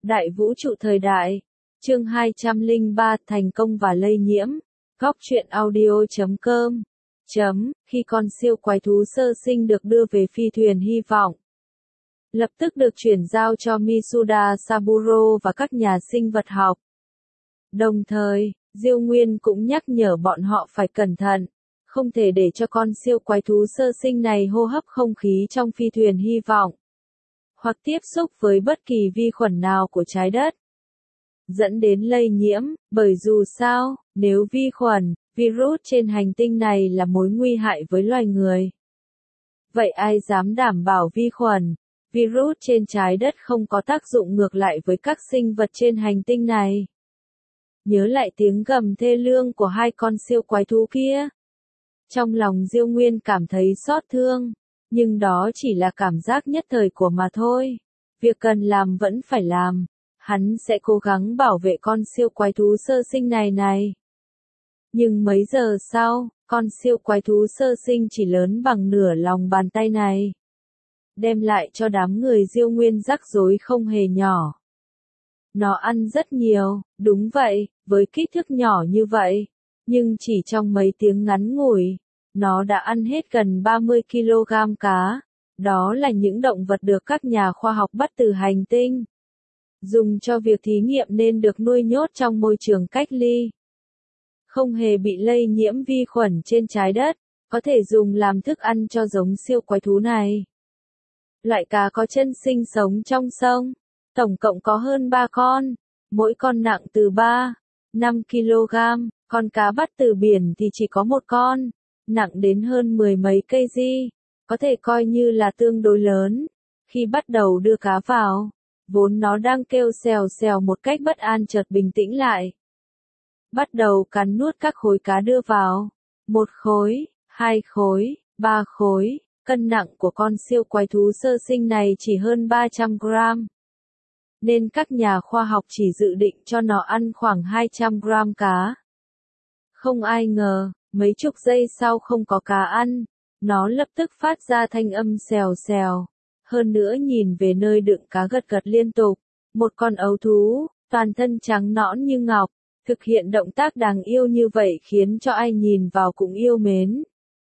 Đại vũ trụ thời đại. Chương 203 Thành công và lây nhiễm. Góc truyện audio.com. Khi con siêu quái thú sơ sinh được đưa về phi thuyền hy vọng, lập tức được chuyển giao cho Mitsuda Saburo và các nhà sinh vật học. Đồng thời, Diêu Nguyên cũng nhắc nhở bọn họ phải cẩn thận, không thể để cho con siêu quái thú sơ sinh này hô hấp không khí trong phi thuyền hy vọng, hoặc tiếp xúc với bất kỳ vi khuẩn nào của trái đất, dẫn đến lây nhiễm, bởi dù sao, nếu vi khuẩn, virus trên hành tinh này là mối nguy hại với loài người. Vậy ai dám đảm bảo vi khuẩn, virus trên trái đất không có tác dụng ngược lại với các sinh vật trên hành tinh này? Nhớ lại tiếng gầm thê lương của hai con siêu quái thú kia. Trong lòng Diêu Nguyên cảm thấy xót thương, nhưng đó chỉ là cảm giác nhất thời của mà thôi. Việc cần làm vẫn phải làm. Hắn sẽ cố gắng bảo vệ con siêu quái thú sơ sinh này. Nhưng mấy giờ sau, con siêu quái thú sơ sinh chỉ lớn bằng nửa lòng bàn tay này, đem lại cho đám người Diêu Nguyên rắc rối không hề nhỏ. Nó ăn rất nhiều, đúng vậy, với kích thước nhỏ như vậy, nhưng chỉ trong mấy tiếng ngắn ngủi, nó đã ăn hết gần 30 kg cá. Đó là những động vật được các nhà khoa học bắt từ hành tinh, dùng cho việc thí nghiệm nên được nuôi nhốt trong môi trường cách ly, không hề bị lây nhiễm vi khuẩn trên trái đất, có thể dùng làm thức ăn cho giống siêu quái thú này. Loại cá có chân sinh sống trong sông, tổng cộng có hơn 3 con, mỗi con nặng từ 3-5 kg, con cá bắt từ biển thì chỉ có một con, nặng đến hơn 10 mấy kg, có thể coi như là tương đối lớn. Khi bắt đầu đưa cá vào, vốn nó đang kêu xèo xèo một cách bất an chợt bình tĩnh lại, bắt đầu cắn nuốt các khối cá đưa vào. 1 khối, 2 khối, 3 khối. Cân nặng của con siêu quái thú sơ sinh này chỉ hơn 300 gram, nên các nhà khoa học chỉ dự định cho nó ăn khoảng 200 gram cá. Không ai ngờ, mấy chục giây sau không có cá ăn, nó lập tức phát ra thanh âm xèo xèo. Hơn nữa nhìn về nơi đựng cá gật gật liên tục. Một con ấu thú, toàn thân trắng nõn như ngọc, thực hiện động tác đáng yêu như vậy khiến cho ai nhìn vào cũng yêu mến.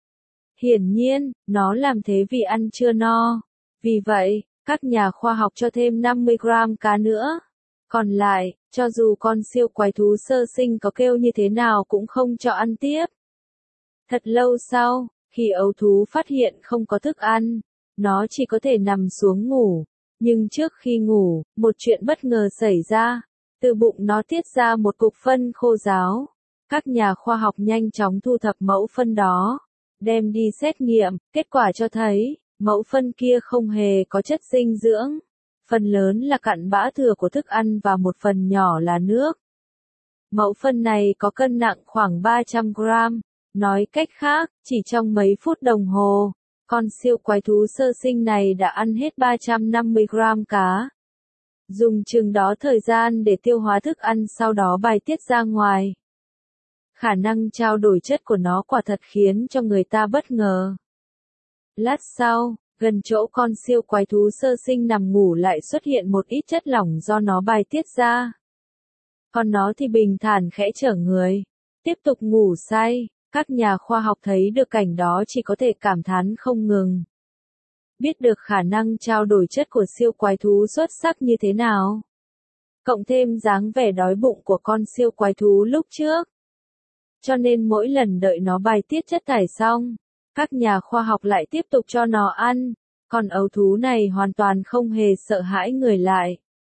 Hiển nhiên, nó làm thế vì ăn chưa no. Vì vậy, các nhà khoa học cho thêm 50 gram cá nữa. Còn lại, cho dù con siêu quái thú sơ sinh có kêu như thế nào cũng không cho ăn tiếp. Thật lâu sau, khi ấu thú phát hiện không có thức ăn, nó chỉ có thể nằm xuống ngủ. Nhưng trước khi ngủ, một chuyện bất ngờ xảy ra. Từ bụng nó tiết ra một cục phân khô ráo. Các nhà khoa học nhanh chóng thu thập mẫu phân đó, đem đi xét nghiệm, kết quả cho thấy, mẫu phân kia không hề có chất dinh dưỡng. Phần lớn là cặn bã thừa của thức ăn và một phần nhỏ là nước. Mẫu phân này có cân nặng khoảng 300 gram. Nói cách khác, chỉ trong mấy phút đồng hồ, con siêu quái thú sơ sinh này đã ăn hết 350 gram cá. Dùng chừng đó thời gian để tiêu hóa thức ăn sau đó bài tiết ra ngoài. Khả năng trao đổi chất của nó quả thật khiến cho người ta bất ngờ. Lát sau, gần chỗ con siêu quái thú sơ sinh nằm ngủ lại xuất hiện một ít chất lỏng do nó bài tiết ra. Còn nó thì bình thản khẽ chở người, tiếp tục ngủ say. Các nhà khoa học thấy được cảnh đó chỉ có thể cảm thán không ngừng. Biết được khả năng trao đổi chất của siêu quái thú xuất sắc như thế nào. Cộng thêm dáng vẻ đói bụng của con siêu quái thú lúc trước. Cho nên mỗi lần đợi nó bài tiết chất thải xong, các nhà khoa học lại tiếp tục cho nó ăn. Còn ấu thú này hoàn toàn không hề sợ hãi người lại.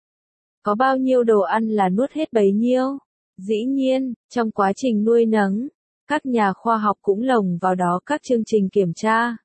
Có bao nhiêu đồ ăn là nuốt hết bấy nhiêu. Dĩ nhiên, trong quá trình nuôi nấng, các nhà khoa học cũng lồng vào đó các chương trình kiểm tra,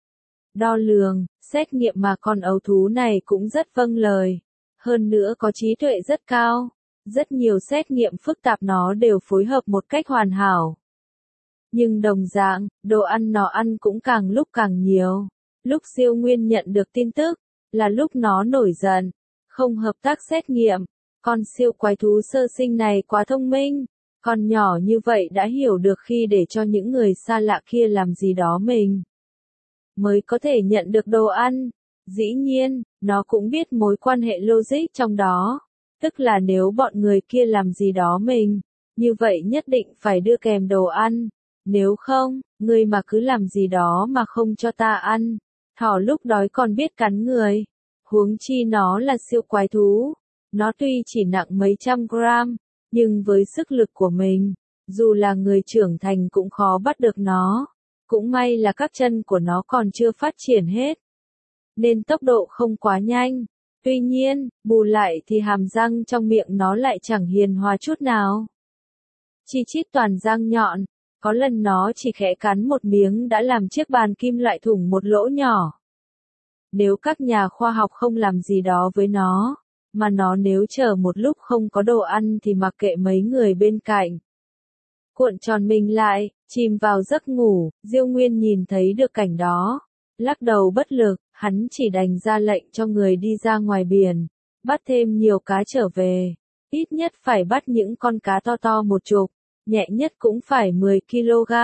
đo lường, xét nghiệm mà con ấu thú này cũng rất vâng lời. Hơn nữa có trí tuệ rất cao. Rất nhiều xét nghiệm phức tạp nó đều phối hợp một cách hoàn hảo. Nhưng đồng dạng, đồ ăn nó ăn cũng càng lúc càng nhiều. Lúc Diêu Nguyên nhận được tin tức, là lúc nó nổi giận, không hợp tác xét nghiệm. Con siêu quái thú sơ sinh này quá thông minh. Con nhỏ như vậy đã hiểu được khi để cho những người xa lạ kia làm gì đó mình mới có thể nhận được đồ ăn. Dĩ nhiên, nó cũng biết mối quan hệ logic trong đó. Tức là nếu bọn người kia làm gì đó mình, như vậy nhất định phải đưa kèm đồ ăn. Nếu không, ngươi mà cứ làm gì đó mà không cho ta ăn. Thỏ lúc đói còn biết cắn người. Huống chi nó là siêu quái thú. Nó tuy chỉ nặng mấy trăm gram, nhưng với sức lực của mình, dù là người trưởng thành cũng khó bắt được nó. Cũng may là các chân của nó còn chưa phát triển hết, nên tốc độ không quá nhanh. Tuy nhiên, bù lại thì hàm răng trong miệng nó lại chẳng hiền hòa chút nào. Chi chít toàn răng nhọn, có lần nó chỉ khẽ cắn một miếng đã làm chiếc bàn kim loại thủng một lỗ nhỏ. Nếu các nhà khoa học không làm gì đó với nó, mà nó nếu chờ một lúc không có đồ ăn thì mặc kệ mấy người bên cạnh. Cuộn tròn mình lại, chìm vào giấc ngủ, Diêu Nguyên nhìn thấy được cảnh đó. Lắc đầu bất lực, hắn chỉ đành ra lệnh cho người đi ra ngoài biển, bắt thêm nhiều cá trở về. Ít nhất phải bắt những con cá to to một chục, nhẹ nhất cũng phải 10 kg.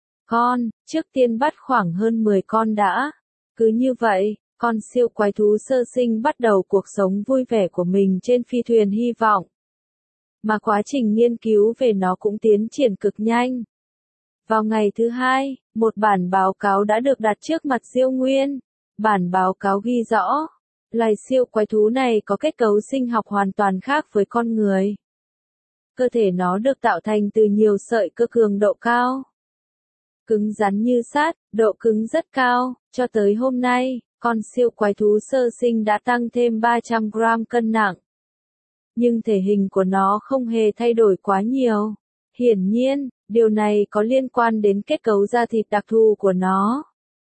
Trước tiên bắt khoảng hơn 10 con đã. Cứ như vậy, con siêu quái thú sơ sinh bắt đầu cuộc sống vui vẻ của mình trên phi thuyền hy vọng. Mà quá trình nghiên cứu về nó cũng tiến triển cực nhanh. Vào ngày thứ hai, một bản báo cáo đã được đặt trước mặt Diêu Nguyên. Bản báo cáo ghi rõ, loài siêu quái thú này có kết cấu sinh học hoàn toàn khác với con người. Cơ thể nó được tạo thành từ nhiều sợi cơ cường độ cao. Cứng rắn như sắt, độ cứng rất cao, cho tới hôm nay, con siêu quái thú sơ sinh đã tăng thêm 300 gram cân nặng. Nhưng thể hình của nó không hề thay đổi quá nhiều. Hiển nhiên, điều này có liên quan đến kết cấu da thịt đặc thù của nó.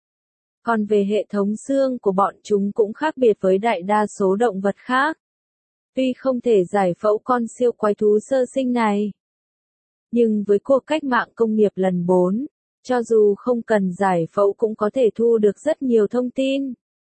Còn về hệ thống xương của bọn chúng cũng khác biệt với đại đa số động vật khác. Tuy không thể giải phẫu con siêu quái thú sơ sinh này, nhưng với cuộc cách mạng công nghiệp lần 4, cho dù không cần giải phẫu cũng có thể thu được rất nhiều thông tin.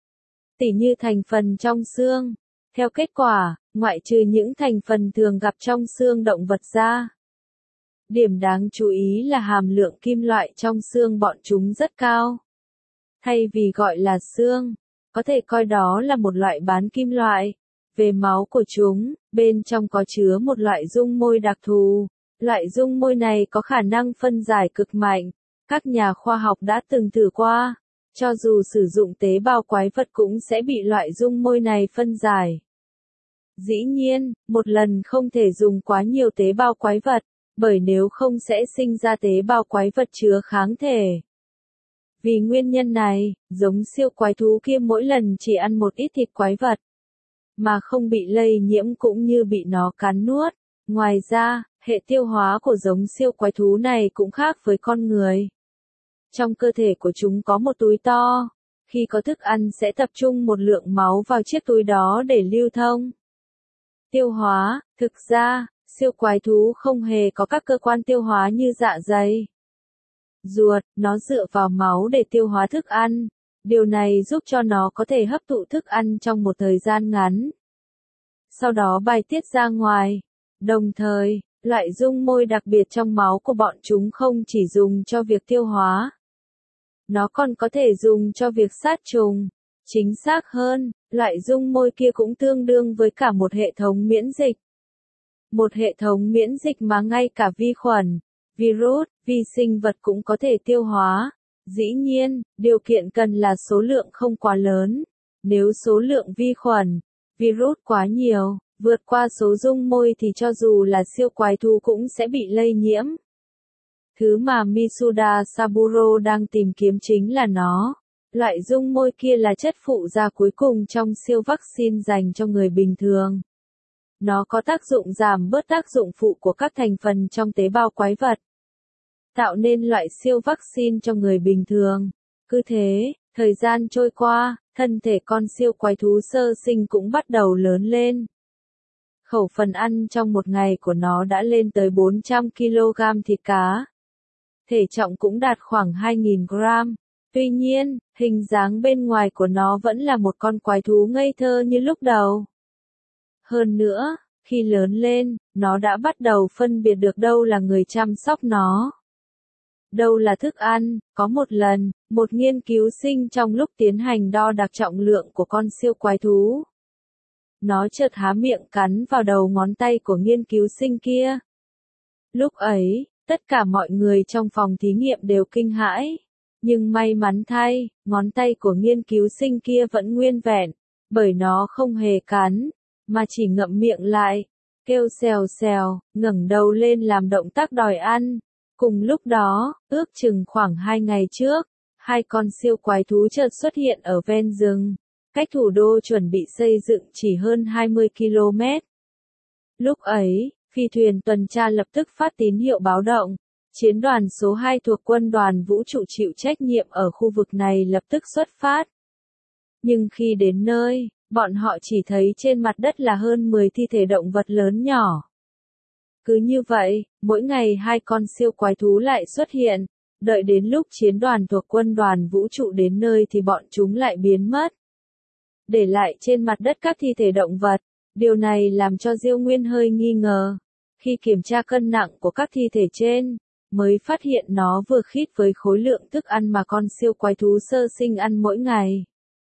Tỉ như thành phần trong xương. Theo kết quả, ngoại trừ những thành phần thường gặp trong xương động vật ra, điểm đáng chú ý là hàm lượng kim loại trong xương bọn chúng rất cao. Thay vì gọi là xương, có thể coi đó là một loại bán kim loại. Về máu của chúng, bên trong có chứa một loại dung môi đặc thù. Loại dung môi này có khả năng phân giải cực mạnh. Các nhà khoa học đã từng thử qua. Cho dù sử dụng tế bào quái vật cũng sẽ bị loại dung môi này phân giải. Dĩ nhiên, một lần không thể dùng quá nhiều tế bào quái vật, bởi nếu không sẽ sinh ra tế bào quái vật chứa kháng thể. Vì nguyên nhân này, giống siêu quái thú kia mỗi lần chỉ ăn một ít thịt quái vật, mà không bị lây nhiễm cũng như bị nó cắn nuốt. Ngoài ra, hệ tiêu hóa của giống siêu quái thú này cũng khác với con người. Trong cơ thể của chúng có một túi to. Khi có thức ăn sẽ tập trung một lượng máu vào chiếc túi đó để lưu thông. Tiêu hóa, thực ra, siêu quái thú không hề có các cơ quan tiêu hóa như dạ dày, ruột, nó dựa vào máu để tiêu hóa thức ăn. Điều này giúp cho nó có thể hấp thụ thức ăn trong một thời gian ngắn, sau đó bài tiết ra ngoài. Đồng thời, loại dung môi đặc biệt trong máu của bọn chúng không chỉ dùng cho việc tiêu hóa, nó còn có thể dùng cho việc sát trùng. Chính xác hơn, loại dung môi kia cũng tương đương với cả một hệ thống miễn dịch. Một hệ thống miễn dịch mà ngay cả vi khuẩn, virus, vi sinh vật cũng có thể tiêu hóa. Dĩ nhiên, điều kiện cần là số lượng không quá lớn. Nếu số lượng vi khuẩn, virus quá nhiều, vượt qua số dung môi thì cho dù là siêu quái thú cũng sẽ bị lây nhiễm. Thứ mà Mitsuda Saburo đang tìm kiếm chính là nó. Loại dung môi kia là chất phụ gia cuối cùng trong siêu vaccine dành cho người bình thường. Nó có tác dụng giảm bớt tác dụng phụ của các thành phần trong tế bào quái vật, tạo nên loại siêu vaccine cho người bình thường. Cứ thế, thời gian trôi qua, thân thể con siêu quái thú sơ sinh cũng bắt đầu lớn lên. Khẩu phần ăn trong một ngày của nó đã lên tới 400 kg thịt cá. Thể trọng cũng đạt khoảng 2.000 gram. Tuy nhiên, hình dáng bên ngoài của nó vẫn là một con quái thú ngây thơ như lúc đầu. Hơn nữa, khi lớn lên, nó đã bắt đầu phân biệt được đâu là người chăm sóc nó, đâu là thức ăn. Có một lần, một nghiên cứu sinh trong lúc tiến hành đo đạc trọng lượng của con siêu quái thú nó chợt há miệng cắn vào đầu ngón tay của nghiên cứu sinh kia. Lúc ấy, tất cả mọi người trong phòng thí nghiệm đều kinh hãi. Nhưng may mắn thay, ngón tay của nghiên cứu sinh kia vẫn nguyên vẹn, bởi nó không hề cắn, mà chỉ ngậm miệng lại, kêu xèo xèo, ngẩng đầu lên làm động tác đòi ăn. Cùng lúc đó, ước chừng khoảng 2 ngày trước, 2 con siêu quái thú chợt xuất hiện ở ven rừng, cách thủ đô chuẩn bị xây dựng chỉ hơn 20 km. Lúc ấy, phi thuyền tuần tra lập tức phát tín hiệu báo động. Chiến đoàn số 2 thuộc quân đoàn vũ trụ chịu trách nhiệm ở khu vực này lập tức xuất phát. Nhưng khi đến nơi, bọn họ chỉ thấy trên mặt đất là hơn 10 thi thể động vật lớn nhỏ. Cứ như vậy, mỗi ngày 2 con siêu quái thú lại xuất hiện, đợi đến lúc chiến đoàn thuộc quân đoàn vũ trụ đến nơi thì bọn chúng lại biến mất. Để lại trên mặt đất các thi thể động vật, điều này làm cho Diêu Nguyên hơi nghi ngờ. Khi kiểm tra cân nặng của các thi thể trên, mới phát hiện nó vừa khít với khối lượng thức ăn mà con siêu quái thú sơ sinh ăn mỗi ngày.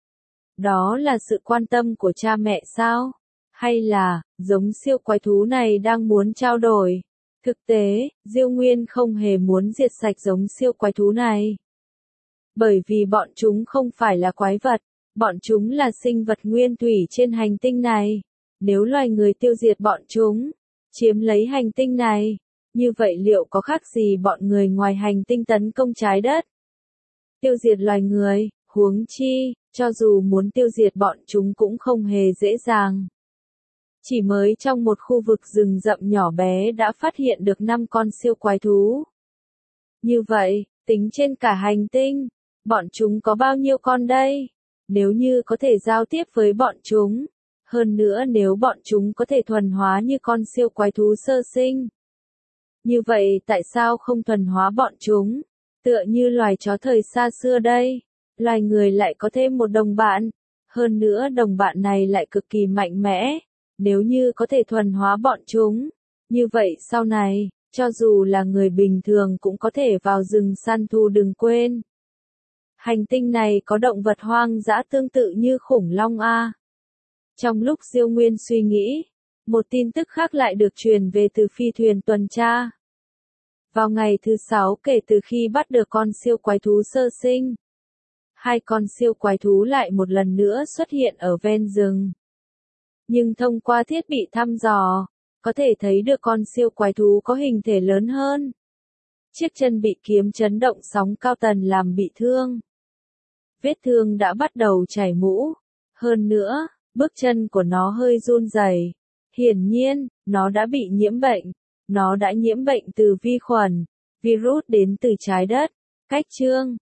Đó là sự quan tâm của cha mẹ sao? Hay là, giống siêu quái thú này đang muốn trao đổi? Thực tế, Diêu Nguyên không hề muốn diệt sạch giống siêu quái thú này. Bởi vì bọn chúng không phải là quái vật, bọn chúng là sinh vật nguyên thủy trên hành tinh này. Nếu loài người tiêu diệt bọn chúng, chiếm lấy hành tinh này, như vậy liệu có khác gì bọn người ngoài hành tinh tấn công trái đất? Tiêu diệt loài người, huống chi, cho dù muốn tiêu diệt bọn chúng cũng không hề dễ dàng. Chỉ mới trong một khu vực rừng rậm nhỏ bé đã phát hiện được 5 con siêu quái thú. Như vậy, tính trên cả hành tinh, bọn chúng có bao nhiêu con đây? Nếu như có thể giao tiếp với bọn chúng, hơn nữa nếu bọn chúng có thể thuần hóa như con siêu quái thú sơ sinh. Như vậy tại sao không thuần hóa bọn chúng? Tựa như loài chó thời xa xưa đây, loài người lại có thêm một đồng bạn, hơn nữa đồng bạn này lại cực kỳ mạnh mẽ. Nếu như có thể thuần hóa bọn chúng, như vậy sau này, cho dù là người bình thường cũng có thể vào rừng săn thu đừng quên. Hành tinh này có động vật hoang dã tương tự như khủng long a. Trong lúc Diêu Nguyên suy nghĩ, một tin tức khác lại được truyền về từ phi thuyền tuần tra. Vào ngày thứ 6 kể từ khi bắt được con siêu quái thú sơ sinh, 2 con siêu quái thú lại một lần nữa xuất hiện ở ven rừng. Nhưng thông qua thiết bị thăm dò, có thể thấy được con siêu quái thú có hình thể lớn hơn. Chiếc chân bị kiếm chấn động sóng cao tần làm bị thương. Vết thương đã bắt đầu chảy mũ. Hơn nữa, bước chân của nó hơi run rẩy. Hiển nhiên, nó đã bị nhiễm bệnh. Nó đã nhiễm bệnh từ vi khuẩn, virus đến từ trái đất. Cách chương